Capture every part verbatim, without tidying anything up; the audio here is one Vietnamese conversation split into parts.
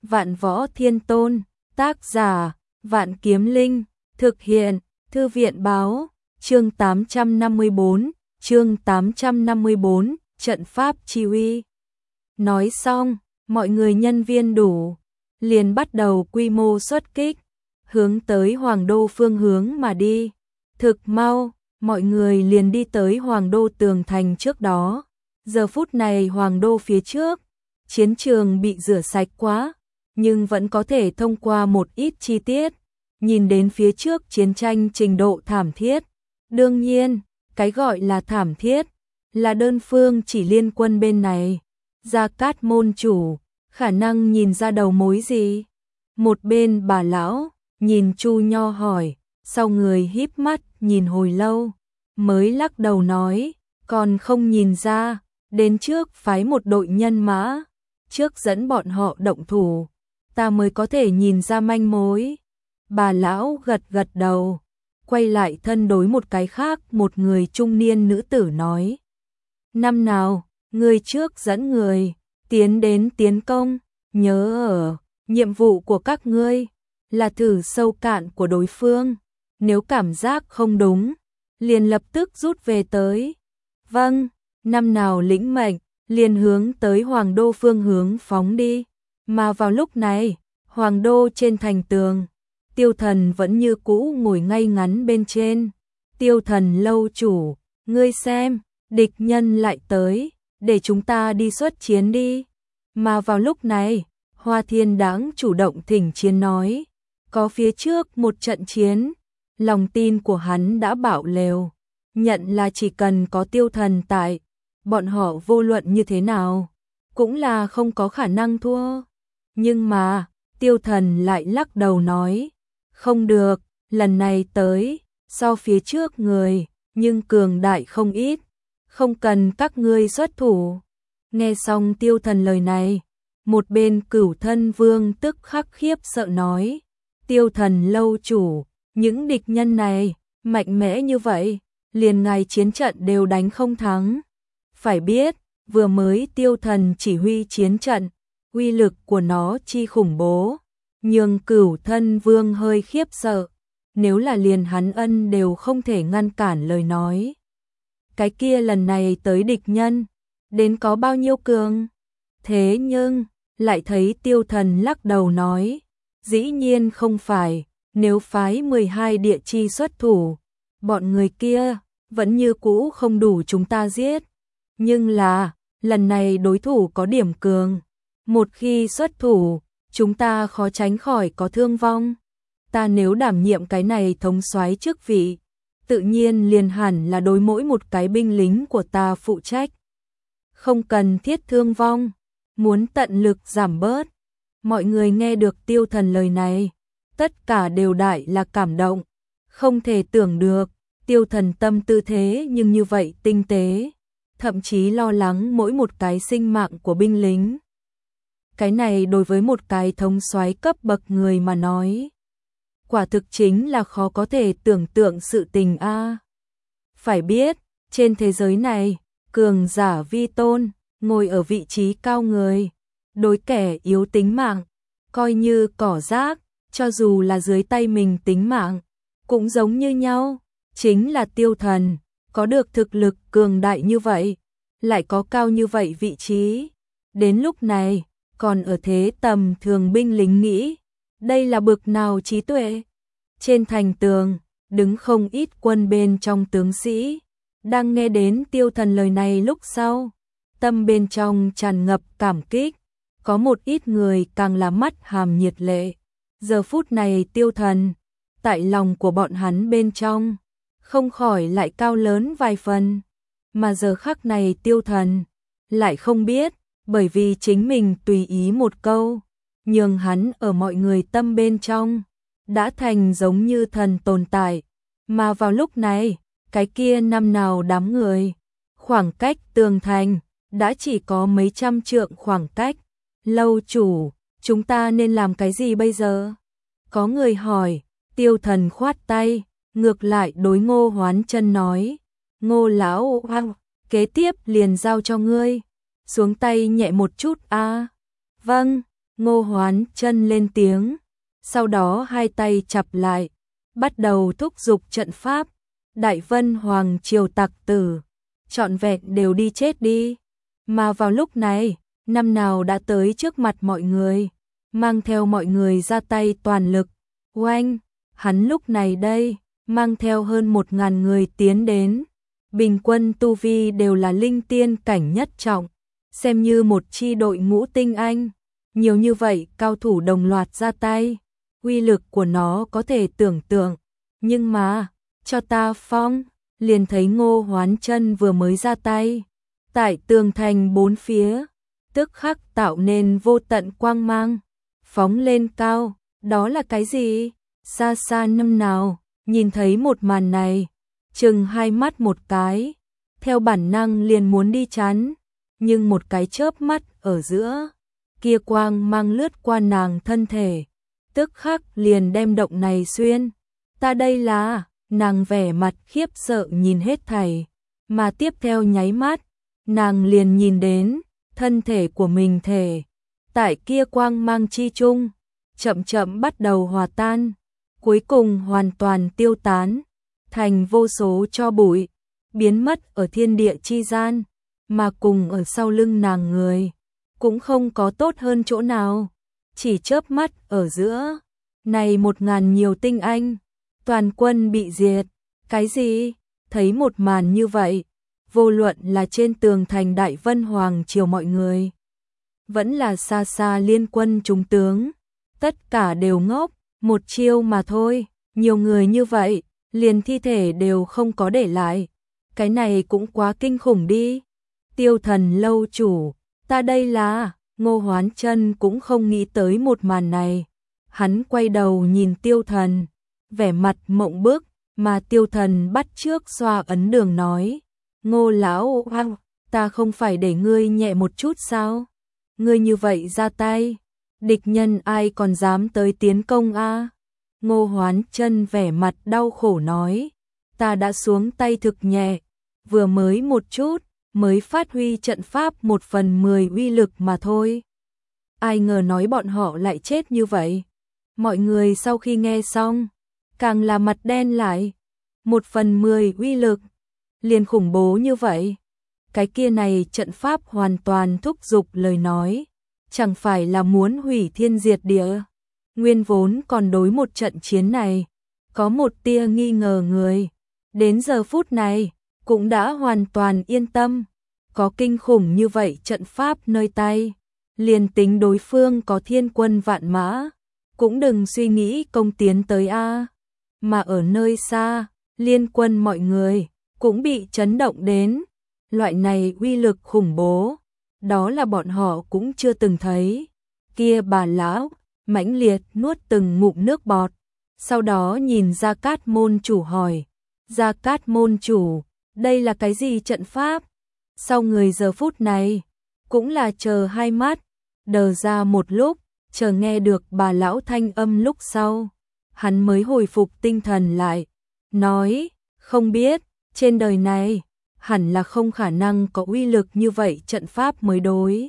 Vạn Võ Thiên Tôn, tác giả, Vạn Kiếm Linh, thực hiện, Thư viện báo, chương tám trăm năm mươi bốn, chương tám trăm năm mươi bốn, trận pháp chi uy. Nói xong, mọi người nhân viên đủ, liền bắt đầu quy mô xuất kích, hướng tới Hoàng Đô phương hướng mà đi. Thực mau, mọi người liền đi tới Hoàng Đô tường thành trước đó. Giờ phút này Hoàng Đô phía trước, chiến trường bị rửa sạch quá, nhưng vẫn có thể thông qua một ít chi tiết, nhìn đến phía trước chiến tranh trình độ thảm thiết. Đương nhiên, cái gọi là thảm thiết, là đơn phương chỉ liên quân bên này. Gia Cát môn chủ, khả năng nhìn ra đầu mối gì? Một bên bà lão, nhìn Chu Nho hỏi, sau người híp mắt nhìn hồi lâu, mới lắc đầu nói, còn không nhìn ra, đến trước phái một đội nhân mã, trước dẫn bọn họ động thủ, ta mới có thể nhìn ra manh mối. Bà lão gật gật đầu, quay lại thân đối một cái khác, một người trung niên nữ tử nói, năm nào, người trước dẫn người, tiến đến tiến công, nhớ ở, nhiệm vụ của các ngươi, là thử sâu cạn của đối phương, nếu cảm giác không đúng, liền lập tức rút về tới. Vâng, năm nào lĩnh mệnh, liền hướng tới Hoàng Đô phương hướng phóng đi, mà vào lúc này, Hoàng Đô trên thành tường, Tiêu Thần vẫn như cũ ngồi ngay ngắn bên trên. Tiêu Thần lâu chủ, ngươi xem, địch nhân lại tới, để chúng ta đi xuất chiến đi. Mà vào lúc này, Hoa Thiên Đãng chủ động thỉnh chiến nói, có phía trước một trận chiến, lòng tin của hắn đã bảo lều, nhận là chỉ cần có Tiêu Thần tại, bọn họ vô luận như thế nào, cũng là không có khả năng thua. Nhưng mà, Tiêu Thần lại lắc đầu nói, không được, lần này tới, so phía trước người, nhưng cường đại không ít, không cần các ngươi xuất thủ. Nghe xong Tiêu Thần lời này, một bên Cửu Thân Vương tức khắc khiếp sợ nói, Tiêu Thần lâu chủ, những địch nhân này, mạnh mẽ như vậy, liền ngày chiến trận đều đánh không thắng. Phải biết, vừa mới Tiêu Thần chỉ huy chiến trận, uy lực của nó chi khủng bố, nhưng Cửu Thân Vương hơi khiếp sợ, nếu là liền hắn ân đều không thể ngăn cản lời nói. Cái kia lần này tới địch nhân, đến có bao nhiêu cường? Thế nhưng, lại thấy Tiêu Thần lắc đầu nói, dĩ nhiên không phải, nếu phái mười hai địa chi xuất thủ, bọn người kia, vẫn như cũ không đủ chúng ta giết. Nhưng là, lần này đối thủ có điểm cường, một khi xuất thủ, chúng ta khó tránh khỏi có thương vong. Ta nếu đảm nhiệm cái này thống soái chức vị, tự nhiên liền hẳn là đối mỗi một cái binh lính của ta phụ trách. Không cần thiết thương vong, muốn tận lực giảm bớt. Mọi người nghe được Tiêu Thần lời này, tất cả đều đại là cảm động, không thể tưởng được, Tiêu Thần tâm tư thế nhưng như vậy tinh tế, thậm chí lo lắng mỗi một cái sinh mạng của binh lính. Cái này đối với một cái thống soái cấp bậc người mà nói, quả thực chính là khó có thể tưởng tượng sự tình a. À. Phải biết, trên thế giới này, cường giả vi tôn, ngồi ở vị trí cao người, đối kẻ yếu tính mạng, coi như cỏ rác, cho dù là dưới tay mình tính mạng, cũng giống như nhau, chính là Tiêu Thần, có được thực lực cường đại như vậy, lại có cao như vậy vị trí. Đến lúc này, còn ở thế tầm thường binh lính nghĩ, đây là bực nào trí tuệ. Trên thành tường, đứng không ít quân bên trong tướng sĩ, đang nghe đến Tiêu Thần lời này lúc sau, tâm bên trong tràn ngập cảm kích, có một ít người càng là mắt hàm nhiệt lệ. Giờ phút này Tiêu Thần, tại lòng của bọn hắn bên trong, không khỏi lại cao lớn vài phần, mà giờ khắc này Tiêu Thần, lại không biết, bởi vì chính mình tùy ý một câu, nhường hắn ở mọi người tâm bên trong, đã thành giống như thần tồn tại, mà vào lúc này, cái kia năm nào đám người, khoảng cách tường thành, đã chỉ có mấy trăm trượng khoảng cách. Lâu chủ, chúng ta nên làm cái gì bây giờ? Có người hỏi. Tiêu Thần khoát tay, ngược lại đối Ngô Hoán Chân nói, Ngô lão hoang, kế tiếp liền giao cho ngươi, xuống tay nhẹ một chút a. À. Vâng, Ngô Hoán Chân lên tiếng, sau đó hai tay chặp lại, bắt đầu thúc giục trận pháp. Đại Vân Hoàng triều tặc tử, trọn vẹn đều đi chết đi. Mà vào lúc này, năm nào đã tới trước mặt mọi người, mang theo mọi người ra tay toàn lực. Oanh, hắn lúc này đây, mang theo hơn một ngàn người tiến đến. Bình quân tu vi đều là linh tiên cảnh nhất trọng, xem như một chi đội ngũ tinh anh. Nhiều như vậy cao thủ đồng loạt ra tay, uy lực của nó có thể tưởng tượng. Nhưng mà, cho ta phong, liền thấy Ngô Hoán Chân vừa mới ra tay. Tại tường thành bốn phía, tức khắc tạo nên vô tận quang mang, phóng lên cao. Đó là cái gì? Xa xa năm nào, nhìn thấy một màn này, chừng hai mắt một cái, theo bản năng liền muốn đi chắn, nhưng một cái chớp mắt ở giữa, kia quang mang lướt qua nàng thân thể, tức khắc liền đem động này xuyên. Ta đây là, nàng vẻ mặt khiếp sợ nhìn hết thảy, mà tiếp theo nháy mắt, nàng liền nhìn đến thân thể của mình thể, tại kia quang mang chi chung, chậm chậm bắt đầu hòa tan, cuối cùng hoàn toàn tiêu tán, thành vô số tro bụi, biến mất ở thiên địa chi gian, mà cùng ở sau lưng nàng người, cũng không có tốt hơn chỗ nào, chỉ chớp mắt ở giữa, này một ngàn nhiều tinh anh, toàn quân bị diệt. Cái gì? Thấy một màn như vậy, vô luận là trên tường thành Đại Vân Hoàng triều mọi người, vẫn là xa xa liên quân chúng tướng, tất cả đều ngốc. Một chiêu mà thôi, nhiều người như vậy, liền thi thể đều không có để lại. Cái này cũng quá kinh khủng đi. Tiêu Thần lâu chủ, ta đây là, Ngô Hoán Chân cũng không nghĩ tới một màn này. Hắn quay đầu nhìn Tiêu Thần, vẻ mặt mộng bức, mà Tiêu Thần bắt trước xoa ấn đường nói, Ngô lão hoang, ta không phải để ngươi nhẹ một chút sao? Ngươi như vậy ra tay, địch nhân ai còn dám tới tiến công a? Ngô Hoán Chân vẻ mặt đau khổ nói, ta đã xuống tay thực nhẹ, vừa mới một chút, mới phát huy trận pháp một phần mười uy lực mà thôi. Ai ngờ nói bọn họ lại chết như vậy. Mọi người sau khi nghe xong, càng là mặt đen lại, một phần mười uy lực, liền khủng bố như vậy. Cái kia này trận pháp hoàn toàn thúc giục lời nói, chẳng phải là muốn hủy thiên diệt địa. Nguyên vốn còn đối một trận chiến này, có một tia nghi ngờ người, đến giờ phút này, cũng đã hoàn toàn yên tâm. Có kinh khủng như vậy trận pháp nơi tay, liền tính đối phương có thiên quân vạn mã, cũng đừng suy nghĩ công tiến tới a. Mà ở nơi xa, liên quân mọi người cũng bị chấn động đến, loại này uy lực khủng bố, đó là bọn họ cũng chưa từng thấy. Kia bà lão mãnh liệt nuốt từng ngụm nước bọt, sau đó nhìn Gia Cát môn chủ hỏi, Gia Cát môn chủ, đây là cái gì trận pháp? Sau người giờ phút này, cũng là chờ hai mắt, đờ ra một lúc, chờ nghe được bà lão thanh âm lúc sau, hắn mới hồi phục tinh thần lại, nói, không biết, trên đời này, hẳn là không khả năng có uy lực như vậy trận pháp mới đối.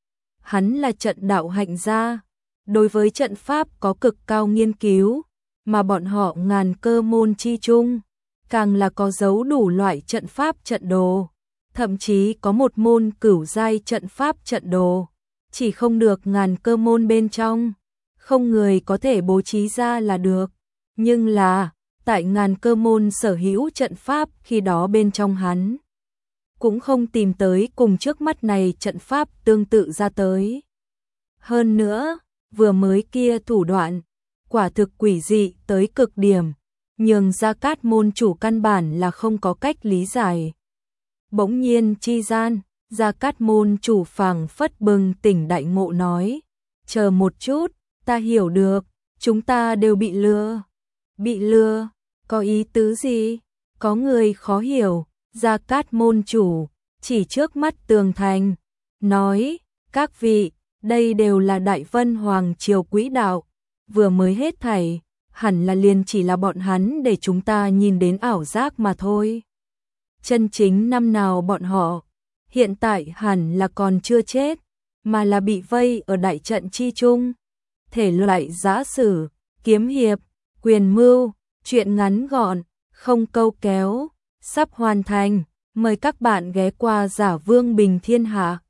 Hắn là trận đạo hạnh gia, đối với trận pháp có cực cao nghiên cứu, mà bọn họ ngàn cơ môn chi chung, càng là có dấu đủ loại trận pháp trận đồ, thậm chí có một môn cửu giai trận pháp trận đồ, chỉ không được ngàn cơ môn bên trong, không người có thể bố trí ra là được, nhưng là, tại ngàn cơ môn sở hữu trận pháp khi đó bên trong hắn, cũng không tìm tới cùng trước mắt này trận pháp tương tự ra tới. Hơn nữa, vừa mới kia thủ đoạn, quả thực quỷ dị tới cực điểm, nhường Gia Cát môn chủ căn bản là không có cách lý giải. Bỗng nhiên chi gian, Gia Cát môn chủ phảng phất bừng tỉnh đại ngộ nói, chờ một chút, ta hiểu được, chúng ta đều bị lừa. Bị lừa, có ý tứ gì? Có người khó hiểu, Gia Cát môn chủ, chỉ trước mắt tường thành, nói, các vị, đây đều là Đại Vân Hoàng triều quỹ đạo, vừa mới hết thảy, hẳn là liền chỉ là bọn hắn để chúng ta nhìn đến ảo giác mà thôi. Chân chính năm nào bọn họ, hiện tại hẳn là còn chưa chết, mà là bị vây ở đại trận chi chung. Thể loại giã sử, kiếm hiệp, quyền mưu, truyện ngắn gọn, không câu kéo, sắp hoàn thành. Mời các bạn ghé qua Giả Vương Bình Thiên Hạ.